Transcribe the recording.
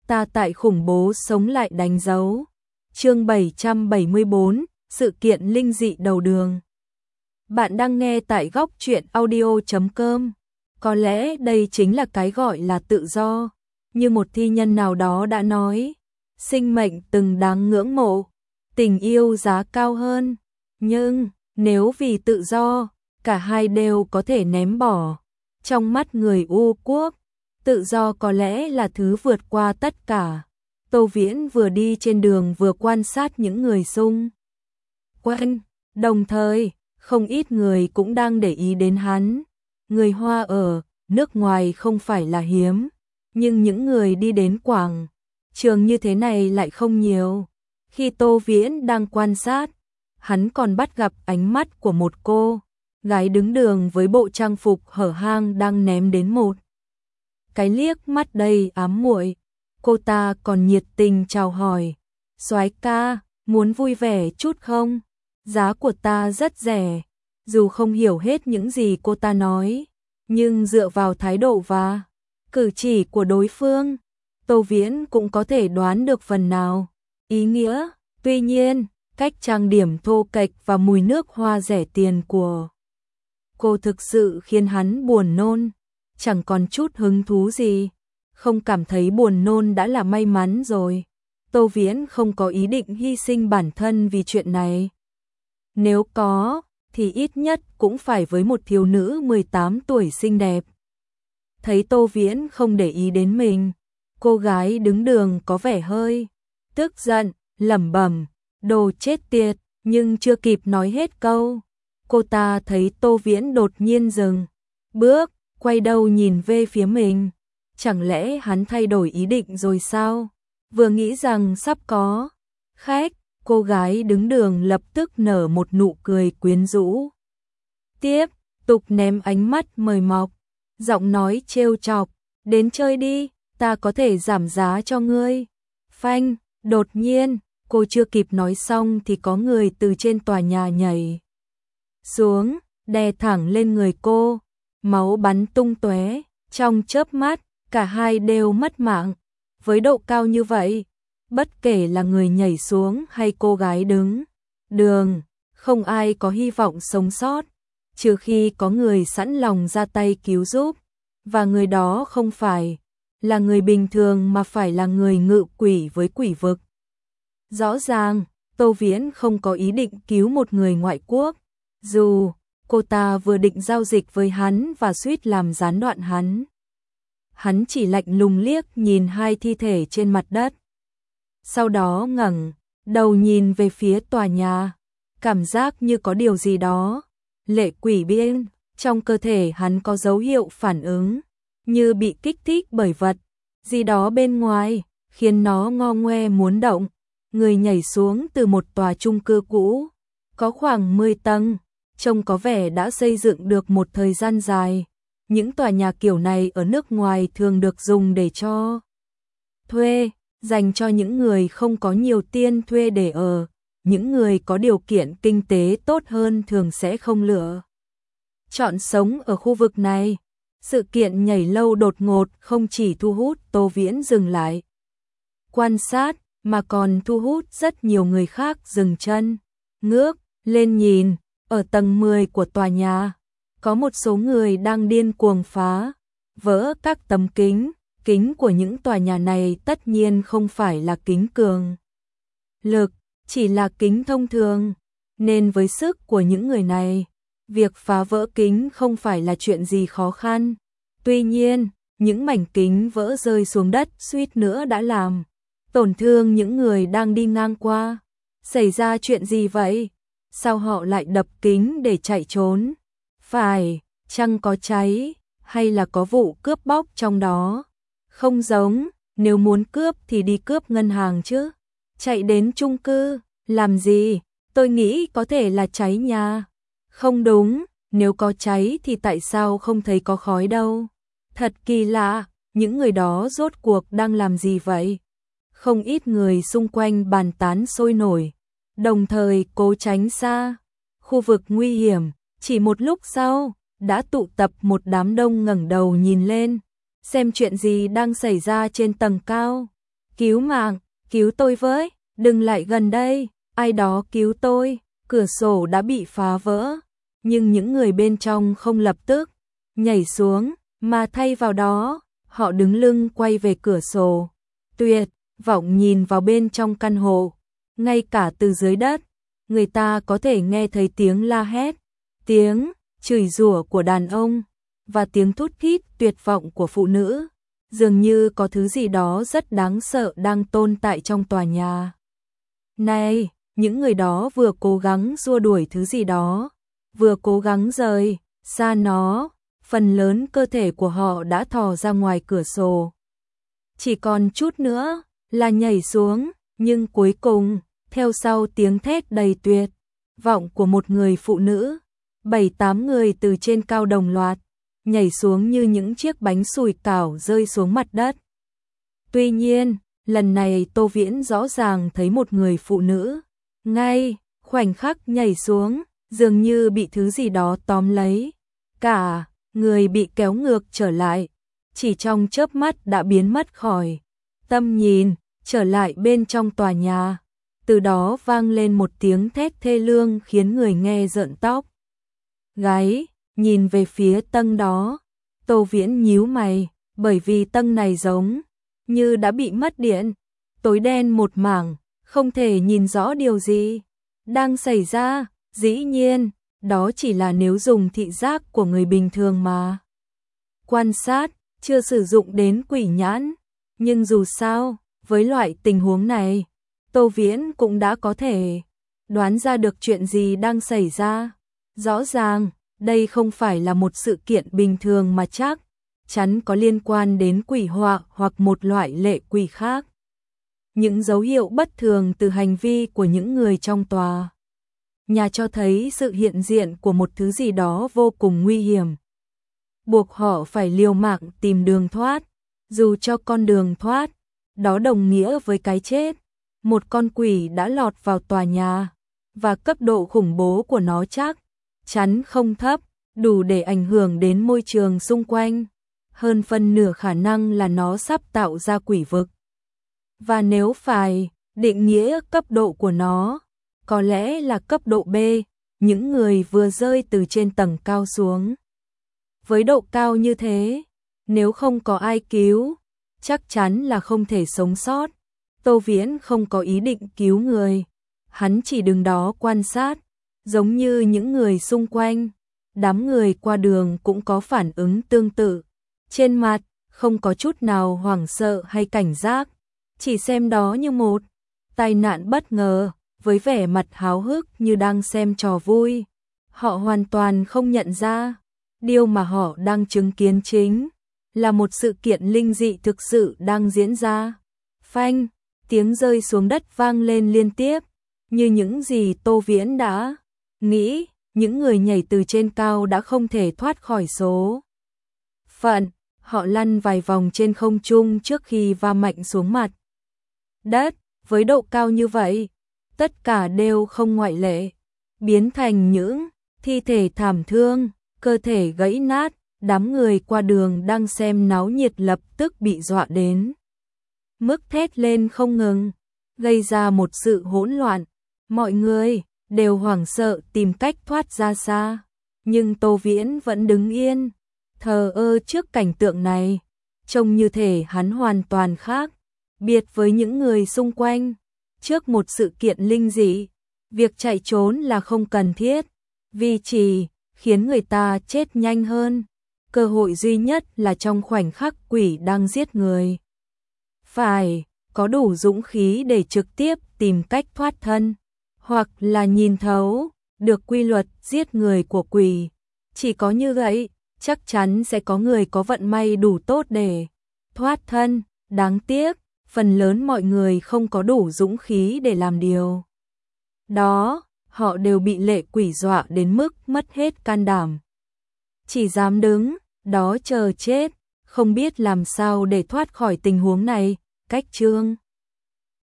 ta tại khủng bố sống lại đánh dấu. Chương 774, sự kiện linh dị đầu đường. Bạn đang nghe tại góc truyện audio.com. Có lẽ đây chính là cái gọi là tự do. Như một thi nhân nào đó đã nói, sinh mệnh từng đáng ngưỡng mộ, tình yêu giá cao hơn. Nhưng, nếu vì tự do, cả hai đều có thể ném bỏ. Trong mắt người U Quốc, tự do có lẽ là thứ vượt qua tất cả. Tô Viễn vừa đi trên đường vừa quan sát những người xung quanh, đồng thời, không ít người cũng đang để ý đến hắn. Người Hoa ở nước ngoài không phải là hiếm, nhưng những người đi đến quảng trường như thế này lại không nhiều. Khi Tô Viễn đang quan sát, hắn còn bắt gặp ánh mắt của một cô gái đứng đường với bộ trang phục hở hang đang ném đến một cái liếc mắt đầy ám muội. Cô ta còn nhiệt tình chào hỏi, soái ca, muốn vui vẻ chút không? Giá của ta rất rẻ. Dù không hiểu hết những gì cô ta nói, nhưng dựa vào thái độ và cử chỉ của đối phương, Tô Viễn cũng có thể đoán được phần nào ý nghĩa. Tuy nhiên, cách trang điểm thô kệch và mùi nước hoa rẻ tiền của cô thực sự khiến hắn buồn nôn, chẳng còn chút hứng thú gì. Không cảm thấy buồn nôn đã là may mắn rồi. Tô Viễn không có ý định hy sinh bản thân vì chuyện này. Nếu có, thì ít nhất cũng phải với một thiếu nữ 18 tuổi xinh đẹp. Thấy Tô Viễn không để ý đến mình, cô gái đứng đường có vẻ hơi tức giận, lẩm bẩm, đồ chết tiệt, nhưng chưa kịp nói hết câu. Cô ta thấy Tô Viễn đột nhiên dừng bước, quay đầu nhìn về phía mình. Chẳng lẽ hắn thay đổi ý định rồi sao? Vừa nghĩ rằng sắp có khách, cô gái đứng đường lập tức nở một nụ cười quyến rũ. Tiếp tục ném ánh mắt mời mọc, giọng nói trêu chọc, đến chơi đi, ta có thể giảm giá cho ngươi. Phanh, đột nhiên, cô chưa kịp nói xong thì có người từ trên tòa nhà nhảy xuống, đè thẳng lên người cô, máu bắn tung tóe. Trong chớp mắt, cả hai đều mất mạng. Với độ cao như vậy, bất kể là người nhảy xuống hay cô gái đứng đường, không ai có hy vọng sống sót, trừ khi có người sẵn lòng ra tay cứu giúp, và người đó không phải là người bình thường mà phải là người ngự quỷ với quỷ vực. Rõ ràng, Tô Viễn không có ý định cứu một người ngoại quốc, dù cô ta vừa định giao dịch với hắn và suýt làm gián đoạn hắn. Hắn chỉ lạnh lùng liếc nhìn hai thi thể trên mặt đất. Sau đó ngẩng đầu nhìn về phía tòa nhà, cảm giác như có điều gì đó lệ quỷ bên trong cơ thể hắn có dấu hiệu phản ứng, như bị kích thích bởi vật gì đó bên ngoài, khiến nó ngo ngoe muốn động. Người nhảy xuống từ một tòa chung cư cũ, có khoảng 10 tầng, trông có vẻ đã xây dựng được một thời gian dài. Những tòa nhà kiểu này ở nước ngoài thường được dùng để cho thuê, dành cho những người không có nhiều tiền thuê để ở. Những người có điều kiện kinh tế tốt hơn thường sẽ không lựa chọn sống ở khu vực này. Sự kiện nhảy lâu đột ngột không chỉ thu hút Tô Viễn dừng lại quan sát, mà còn thu hút rất nhiều người khác dừng chân, ngước lên nhìn. Ở tầng 10 của tòa nhà, có một số người đang điên cuồng phá vỡ các tấm kính. Kính của những tòa nhà này tất nhiên không phải là kính cường lực, chỉ là kính thông thường, nên với sức của những người này, việc phá vỡ kính không phải là chuyện gì khó khăn. Tuy nhiên, những mảnh kính vỡ rơi xuống đất suýt nữa đã làm tổn thương những người đang đi ngang qua. Xảy ra chuyện gì vậy? Sao họ lại đập kính để chạy trốn? Phải chăng có cháy, hay là có vụ cướp bóc trong đó? Không giống, nếu muốn cướp thì đi cướp ngân hàng chứ. Chạy đến chung cư, làm gì? Tôi nghĩ có thể là cháy nhà. Không đúng, nếu có cháy thì tại sao không thấy có khói đâu? Thật kỳ lạ, những người đó rốt cuộc đang làm gì vậy? Không ít người xung quanh bàn tán sôi nổi, đồng thời cố tránh xa khu vực nguy hiểm. Chỉ một lúc sau, đã tụ tập một đám đông ngẩng đầu nhìn lên, xem chuyện gì đang xảy ra trên tầng cao. Cứu mạng, cứu tôi với, đừng lại gần đây, ai đó cứu tôi. Cửa sổ đã bị phá vỡ, nhưng những người bên trong không lập tức nhảy xuống, mà thay vào đó, họ đứng lưng quay về cửa sổ. Tuyệt vọng nhìn vào bên trong căn hộ, ngay cả từ dưới đất, người ta có thể nghe thấy tiếng la hét, tiếng chửi rủa của đàn ông và tiếng thút thít tuyệt vọng của phụ nữ. Dường như có thứ gì đó rất đáng sợ đang tồn tại trong tòa nhà này. Những người đó vừa cố gắng xua đuổi thứ gì đó, vừa cố gắng rời xa nó, phần lớn cơ thể của họ đã thò ra ngoài cửa sổ. Chỉ còn chút nữa là nhảy xuống, nhưng cuối cùng, theo sau tiếng thét đầy tuyệt vọng của một người phụ nữ, 7-8 người từ trên cao đồng loạt nhảy xuống như những chiếc bánh sủi cảo rơi xuống mặt đất. Tuy nhiên, lần này Tô Viễn rõ ràng thấy một người phụ nữ, ngay khoảnh khắc nhảy xuống, dường như bị thứ gì đó tóm lấy. Cả người bị kéo ngược trở lại, chỉ trong chớp mắt đã biến mất khỏi tầm nhìn, trở lại bên trong tòa nhà. Từ đó vang lên một tiếng thét thê lương khiến người nghe rợn tóc gáy. Nhìn về phía tầng đó, Tô Viễn nhíu mày, bởi vì tầng này giống như đã bị mất điện, tối đen một mảng, không thể nhìn rõ điều gì đang xảy ra. Dĩ nhiên, đó chỉ là nếu dùng thị giác của người bình thường mà quan sát, chưa sử dụng đến quỷ nhãn. Nhưng dù sao, với loại tình huống này, Tô Viễn cũng đã có thể đoán ra được chuyện gì đang xảy ra. Rõ ràng, đây không phải là một sự kiện bình thường mà chắc chắn có liên quan đến quỷ họa hoặc một loại lệ quỷ khác. Những dấu hiệu bất thường từ hành vi của những người trong tòa nhà cho thấy sự hiện diện của một thứ gì đó vô cùng nguy hiểm, buộc họ phải liều mạng tìm đường thoát. Dù cho con đường thoát đó đồng nghĩa với cái chết, một con quỷ đã lọt vào tòa nhà, và cấp độ khủng bố của nó chắc chắn không thấp, đủ để ảnh hưởng đến môi trường xung quanh. Hơn phân nửa khả năng là nó sắp tạo ra quỷ vực. Và nếu phải định nghĩa cấp độ của nó, có lẽ là cấp độ B, những người vừa rơi từ trên tầng cao xuống. Với độ cao như thế, nếu không có ai cứu, chắc chắn là không thể sống sót. Tô Viễn không có ý định cứu người, hắn chỉ đứng đó quan sát, giống như những người xung quanh. Đám người qua đường cũng có phản ứng tương tự, trên mặt không có chút nào hoảng sợ hay cảnh giác, chỉ xem đó như một tai nạn bất ngờ, với vẻ mặt háo hức như đang xem trò vui. Họ hoàn toàn không nhận ra, điều mà họ đang chứng kiến chính là một sự kiện linh dị thực sự đang diễn ra. Phanh, tiếng rơi xuống đất vang lên liên tiếp, như những gì Tô Viễn đã nghĩ. Những người nhảy từ trên cao đã không thể thoát khỏi số phận, họ lăn vài vòng trên không trung trước khi va mạnh xuống mặt đất. Với độ cao như vậy, tất cả đều không ngoại lệ, biến thành những thi thể thảm thương, cơ thể gãy nát. Đám người qua đường đang xem náo nhiệt lập tức bị dọa đến mức thét lên không ngừng, gây ra một sự hỗn loạn. Mọi người đều hoảng sợ tìm cách thoát ra xa, nhưng Tô Viễn vẫn đứng yên, thờ ơ trước cảnh tượng này, trông như thể hắn hoàn toàn khác biệt với những người xung quanh. Trước một sự kiện linh dị, việc chạy trốn là không cần thiết, vì chỉ khiến người ta chết nhanh hơn. Cơ hội duy nhất là trong khoảnh khắc quỷ đang giết người, phải có đủ dũng khí để trực tiếp tìm cách thoát thân, hoặc là nhìn thấu được quy luật giết người của quỷ. Chỉ có như vậy, chắc chắn sẽ có người có vận may đủ tốt để thoát thân. Đáng tiếc, phần lớn mọi người không có đủ dũng khí để làm điều đó, họ đều bị lệ quỷ dọa đến mức mất hết can đảm, chỉ dám đứng đó chờ chết, không biết làm sao để thoát khỏi tình huống này. Cách chương